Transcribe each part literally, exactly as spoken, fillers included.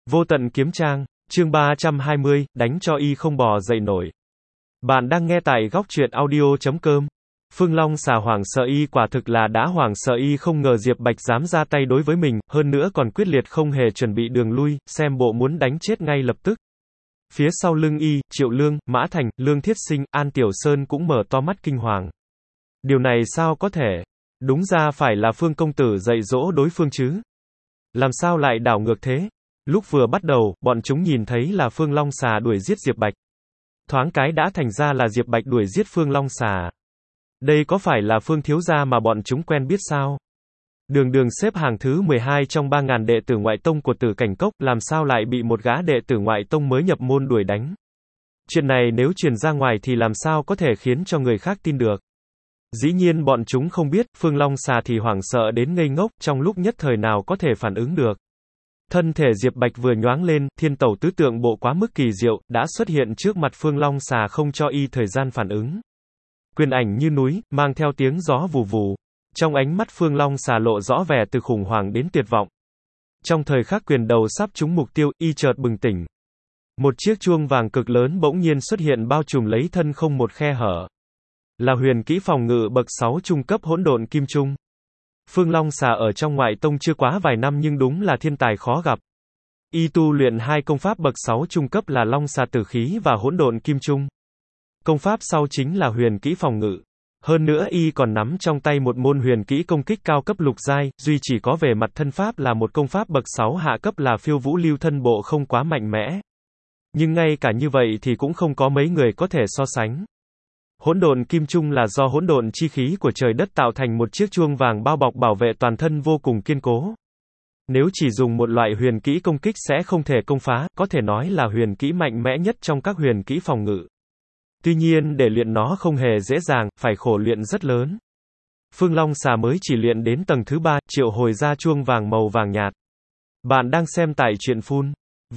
Vô tận kiếm trang, chương ba trăm hai mươi, đánh cho y không bò dậy nổi. Bạn đang nghe tại góc truyện audio chấm com. Phương Long xà hoảng sợ y quả thực là đã hoảng sợ y không ngờ Diệp Bạch dám ra tay đối với mình, hơn nữa còn quyết liệt không hề chuẩn bị đường lui, xem bộ muốn đánh chết ngay lập tức. Phía sau lưng y, Triệu Lương, Mã Thành, Lương Thiết Sinh, An Tiểu Sơn cũng mở to mắt kinh hoàng. Điều này sao có thể? Đúng ra phải là Phương công tử dạy dỗ đối phương chứ? Làm sao lại đảo ngược thế? Lúc vừa bắt đầu, bọn chúng nhìn thấy là Phương Long xà đuổi giết Diệp Bạch. Thoáng cái đã thành ra là Diệp Bạch đuổi giết Phương Long xà. Đây có phải là Phương thiếu gia mà bọn chúng quen biết sao? Đường Đường xếp hàng thứ mười hai trong ba ngàn đệ tử ngoại tông của Tử Cảnh Cốc, làm sao lại bị một gã đệ tử ngoại tông mới nhập môn đuổi đánh? Chuyện này nếu truyền ra ngoài thì làm sao có thể khiến cho người khác tin được? Dĩ nhiên bọn chúng không biết, Phương Long xà thì hoảng sợ đến ngây ngốc, trong lúc nhất thời nào có thể phản ứng được. Thân thể Diệp Bạch vừa nhoáng lên, thiên tẩu tứ tượng bộ quá mức kỳ diệu, đã xuất hiện trước mặt Phương Long xà không cho y thời gian phản ứng. Quyền ảnh như núi, mang theo tiếng gió vù vù. Trong ánh mắt Phương Long xà lộ rõ vẻ từ khủng hoảng đến tuyệt vọng. Trong thời khắc quyền đầu sắp trúng mục tiêu, y chợt bừng tỉnh. Một chiếc chuông vàng cực lớn bỗng nhiên xuất hiện bao trùm lấy thân không một khe hở. Là huyền kỹ phòng ngự bậc sáu trung cấp hỗn độn kim trung. Phương Long xà ở trong ngoại tông chưa quá vài năm nhưng đúng là thiên tài khó gặp. Y tu luyện hai công pháp bậc sáu trung cấp là Long xà tử khí và hỗn độn kim trung. Công pháp sau chính là huyền kỹ phòng ngự. Hơn nữa y còn nắm trong tay một môn huyền kỹ công kích cao cấp lục giai, duy chỉ có về mặt thân pháp là một công pháp bậc sáu hạ cấp là phiêu vũ lưu thân bộ không quá mạnh mẽ. Nhưng ngay cả như vậy thì cũng không có mấy người có thể so sánh. Hỗn độn kim trung là do hỗn độn chi khí của trời đất tạo thành một chiếc chuông vàng bao bọc bảo vệ toàn thân vô cùng kiên cố. Nếu chỉ dùng một loại huyền kỹ công kích sẽ không thể công phá, có thể nói là huyền kỹ mạnh mẽ nhất trong các huyền kỹ phòng ngự. Tuy nhiên để luyện nó không hề dễ dàng, phải khổ luyện rất lớn. Phương Long xà mới chỉ luyện đến tầng thứ ba, triệu hồi ra chuông vàng màu vàng nhạt. Bạn đang xem tại truyện phun.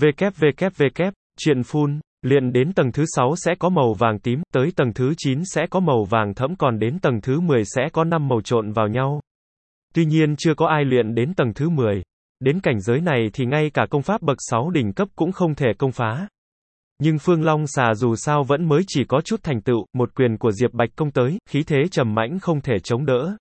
www. Truyện phun. Luyện đến tầng thứ sáu sẽ có màu vàng tím, tới tầng thứ chín sẽ có màu vàng thẫm còn đến tầng thứ mười sẽ có năm màu trộn vào nhau. Tuy nhiên chưa có ai luyện đến tầng thứ mười. Đến cảnh giới này thì ngay cả công pháp bậc sáu đỉnh cấp cũng không thể công phá. Nhưng Phương Long xà dù sao vẫn mới chỉ có chút thành tựu, một quyền của Diệp Bạch công tới, khí thế trầm mãnh không thể chống đỡ.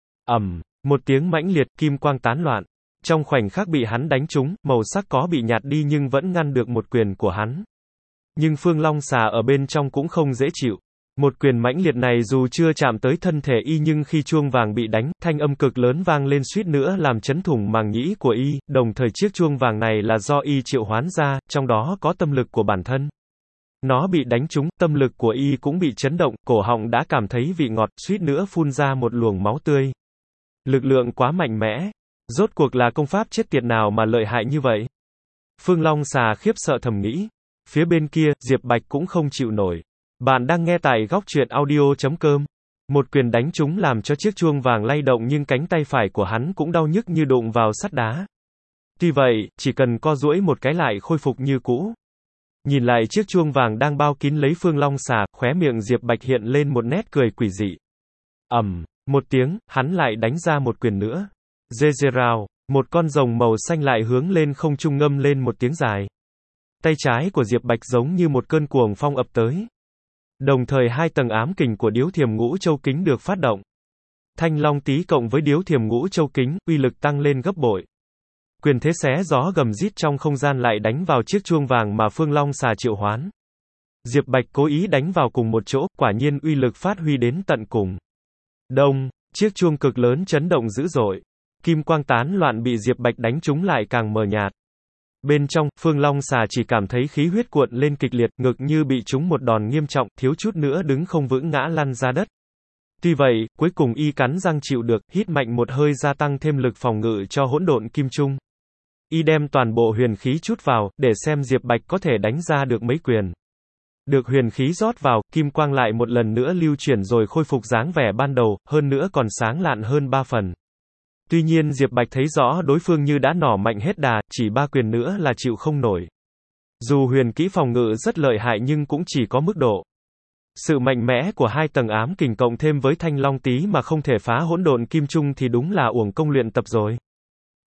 Ầm, một tiếng mãnh liệt, kim quang tán loạn. Trong khoảnh khắc bị hắn đánh trúng, màu sắc có bị nhạt đi nhưng vẫn ngăn được một quyền của hắn. Nhưng Phương Long xà ở bên trong cũng không dễ chịu. Một quyền mãnh liệt này dù chưa chạm tới thân thể y nhưng khi chuông vàng bị đánh, thanh âm cực lớn vang lên suýt nữa làm chấn thủng màng nhĩ của y, đồng thời chiếc chuông vàng này là do y triệu hoán ra, trong đó có tâm lực của bản thân. Nó bị đánh trúng, tâm lực của y cũng bị chấn động, cổ họng đã cảm thấy vị ngọt, suýt nữa phun ra một luồng máu tươi. Lực lượng quá mạnh mẽ. Rốt cuộc là công pháp chết tiệt nào mà lợi hại như vậy? Phương Long xà khiếp sợ thầm nghĩ. Phía bên kia, Diệp Bạch cũng không chịu nổi. Bạn đang nghe tại góc truyện audio chấm com. Một quyền đánh trúng làm cho chiếc chuông vàng lay động nhưng cánh tay phải của hắn cũng đau nhức như đụng vào sắt đá. Tuy vậy, chỉ cần co duỗi một cái lại khôi phục như cũ. Nhìn lại chiếc chuông vàng đang bao kín lấy Phương Long xà, khóe miệng Diệp Bạch hiện lên một nét cười quỷ dị. Ầm, một tiếng, hắn lại đánh ra một quyền nữa. Dê dê rào, một con rồng màu xanh lại hướng lên không trung ngâm lên một tiếng dài. Tay trái của Diệp Bạch giống như một cơn cuồng phong ập tới. Đồng thời hai tầng ám kình của điếu thiềm ngũ châu kính được phát động. Thanh long tí cộng với điếu thiềm ngũ châu kính, uy lực tăng lên gấp bội. Quyền thế xé gió gầm rít trong không gian lại đánh vào chiếc chuông vàng mà Phương Long xà triệu hoán. Diệp Bạch cố ý đánh vào cùng một chỗ, quả nhiên uy lực phát huy đến tận cùng. Đông, chiếc chuông cực lớn chấn động dữ dội. Kim quang tán loạn bị Diệp Bạch đánh trúng lại càng mờ nhạt. Bên trong, Phương Long xà chỉ cảm thấy khí huyết cuộn lên kịch liệt, ngực như bị trúng một đòn nghiêm trọng, thiếu chút nữa đứng không vững ngã lăn ra đất. Tuy vậy, cuối cùng y cắn răng chịu được, hít mạnh một hơi gia tăng thêm lực phòng ngự cho hỗn độn kim trung. Y đem toàn bộ huyền khí chút vào, để xem Diệp Bạch có thể đánh ra được mấy quyền. Được huyền khí rót vào, kim quang lại một lần nữa lưu chuyển rồi khôi phục dáng vẻ ban đầu, hơn nữa còn sáng lạn hơn ba phần. Tuy nhiên Diệp Bạch thấy rõ đối phương như đã nỏ mạnh hết đà, chỉ ba quyền nữa là chịu không nổi. Dù huyền kỹ phòng ngự rất lợi hại nhưng cũng chỉ có mức độ. Sự mạnh mẽ của hai tầng ám kình cộng thêm với thanh long tí mà không thể phá hỗn độn kim trung thì đúng là uổng công luyện tập rồi.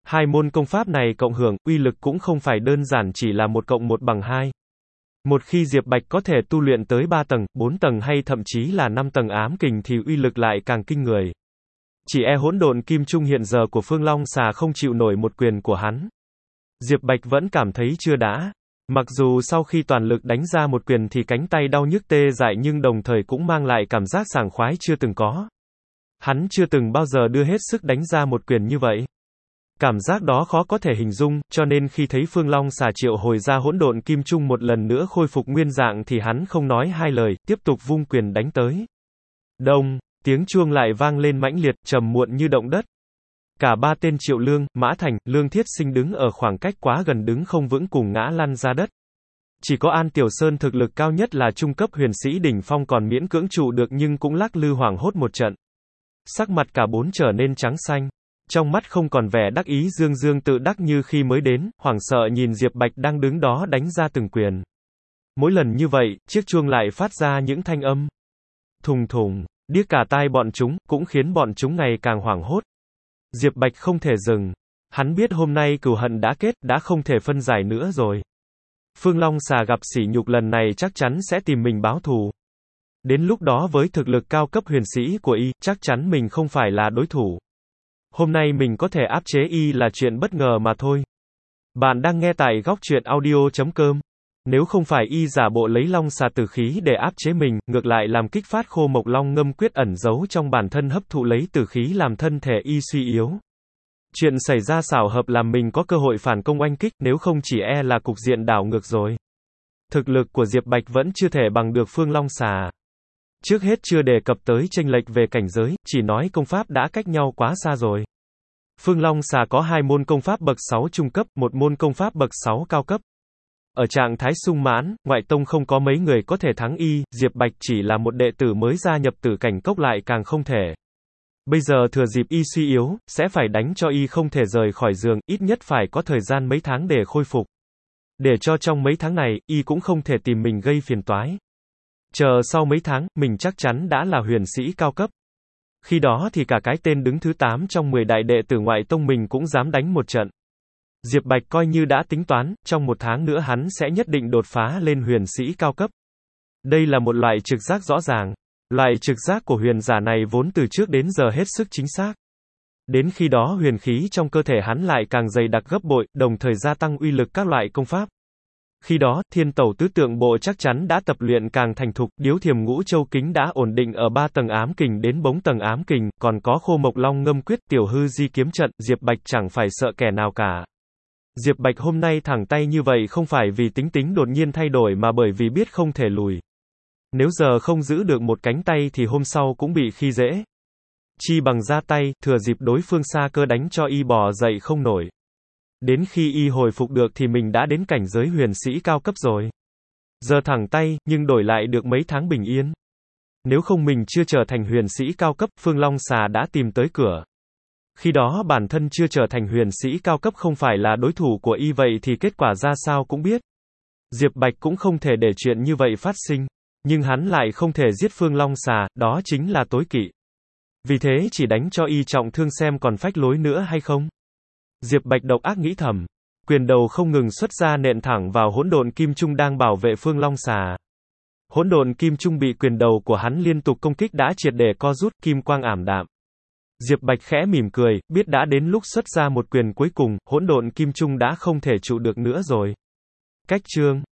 Hai môn công pháp này cộng hưởng, uy lực cũng không phải đơn giản chỉ là một cộng một bằng hai. Một khi Diệp Bạch có thể tu luyện tới ba tầng, bốn tầng hay thậm chí là năm tầng ám kình thì uy lực lại càng kinh người. Chỉ e hỗn độn kim trung hiện giờ của Phương Long Xà không chịu nổi một quyền của hắn. Diệp Bạch vẫn cảm thấy chưa đã. Mặc dù sau khi toàn lực đánh ra một quyền thì cánh tay đau nhức tê dại nhưng đồng thời cũng mang lại cảm giác sảng khoái chưa từng có. Hắn chưa từng bao giờ đưa hết sức đánh ra một quyền như vậy. Cảm giác đó khó có thể hình dung, cho nên khi thấy Phương Long Xà triệu hồi ra hỗn độn kim trung một lần nữa khôi phục nguyên dạng thì hắn không nói hai lời, tiếp tục vung quyền đánh tới. Đông, tiếng chuông lại vang lên mãnh liệt, trầm muộn như động đất. Cả ba tên Triệu Lương, Mã Thành, Lương Thiết Sinh đứng ở khoảng cách quá gần đứng không vững cùng ngã lăn ra đất. Chỉ có An Tiểu Sơn thực lực cao nhất là trung cấp huyền sĩ đỉnh phong còn miễn cưỡng trụ được nhưng cũng lắc lư hoảng hốt một trận. Sắc mặt cả bốn trở nên trắng xanh. Trong mắt không còn vẻ đắc ý dương dương tự đắc như khi mới đến, hoảng sợ nhìn Diệp Bạch đang đứng đó đánh ra từng quyền. Mỗi lần như vậy, chiếc chuông lại phát ra những thanh âm thùng thùng, điếc cả tai bọn chúng, cũng khiến bọn chúng ngày càng hoảng hốt. Diệp Bạch không thể dừng. Hắn biết hôm nay cừu hận đã kết, đã không thể phân giải nữa rồi. Phương Long Xà gặp sỉ nhục lần này chắc chắn sẽ tìm mình báo thù. Đến lúc đó với thực lực cao cấp huyền sĩ của y, chắc chắn mình không phải là đối thủ. Hôm nay mình có thể áp chế y là chuyện bất ngờ mà thôi. Bạn đang nghe tại góc truyện audio chấm com. Nếu không phải y giả bộ lấy long xà tử khí để áp chế mình, ngược lại làm kích phát khô mộc long ngâm quyết ẩn giấu trong bản thân hấp thụ lấy tử khí làm thân thể y suy yếu. Chuyện xảy ra xảo hợp làm mình có cơ hội phản công oanh kích, nếu không chỉ e là cục diện đảo ngược rồi. Thực lực của Diệp Bạch vẫn chưa thể bằng được Phương Long Xà. Trước hết chưa đề cập tới chênh lệch về cảnh giới, chỉ nói công pháp đã cách nhau quá xa rồi. Phương Long Xà có hai môn công pháp bậc sáu trung cấp, một môn công pháp bậc sáu cao cấp. Ở trạng thái sung mãn, ngoại tông không có mấy người có thể thắng y, Diệp Bạch chỉ là một đệ tử mới gia nhập tử cảnh cốc lại càng không thể. Bây giờ thừa dịp y suy yếu, sẽ phải đánh cho y không thể rời khỏi giường, ít nhất phải có thời gian mấy tháng để khôi phục. Để cho trong mấy tháng này, y cũng không thể tìm mình gây phiền toái. Chờ sau mấy tháng, mình chắc chắn đã là huyền sĩ cao cấp. Khi đó thì cả cái tên đứng thứ tám trong mười đại đệ tử ngoại tông mình cũng dám đánh một trận. Diệp Bạch coi như đã tính toán, trong một tháng nữa hắn sẽ nhất định đột phá lên huyền sĩ cao cấp. Đây là một loại trực giác rõ ràng. Loại trực giác của huyền giả này vốn từ trước đến giờ hết sức chính xác. Đến khi đó huyền khí trong cơ thể hắn lại càng dày đặc gấp bội, đồng thời gia tăng uy lực các loại công pháp. Khi đó, thiên tẩu tứ tượng bộ chắc chắn đã tập luyện càng thành thục, điếu thiềm ngũ châu kính đã ổn định ở ba tầng ám kình đến bốn tầng ám kình, còn có khô mộc long ngâm quyết, tiểu hư di kiếm trận, Diệp Bạch chẳng phải sợ kẻ nào cả. Diệp Bạch hôm nay thẳng tay như vậy không phải vì tính tính đột nhiên thay đổi mà bởi vì biết không thể lùi. Nếu giờ không giữ được một cánh tay thì hôm sau cũng bị khi dễ. Chi bằng ra tay, thừa dịp đối phương xa cơ đánh cho y bò dậy không nổi. Đến khi y hồi phục được thì mình đã đến cảnh giới huyền sĩ cao cấp rồi. Giờ thẳng tay, nhưng đổi lại được mấy tháng bình yên. Nếu không mình chưa trở thành huyền sĩ cao cấp, Phương Long Xà đã tìm tới cửa. Khi đó bản thân chưa trở thành huyền sĩ cao cấp không phải là đối thủ của y vậy thì kết quả ra sao cũng biết. Diệp Bạch cũng không thể để chuyện như vậy phát sinh. Nhưng hắn lại không thể giết Phương Long Xà, đó chính là tối kỵ. Vì thế chỉ đánh cho y trọng thương xem còn phách lối nữa hay không. Diệp Bạch độc ác nghĩ thầm. Quyền đầu không ngừng xuất ra nện thẳng vào hỗn độn kim trung đang bảo vệ Phương Long Xà. Hỗn độn kim trung bị quyền đầu của hắn liên tục công kích đã triệt để co rút, kim quang ảm đạm. Diệp Bạch khẽ mỉm cười, biết đã đến lúc xuất ra một quyền cuối cùng, hỗn độn kim trung đã không thể trụ được nữa rồi. Cách chương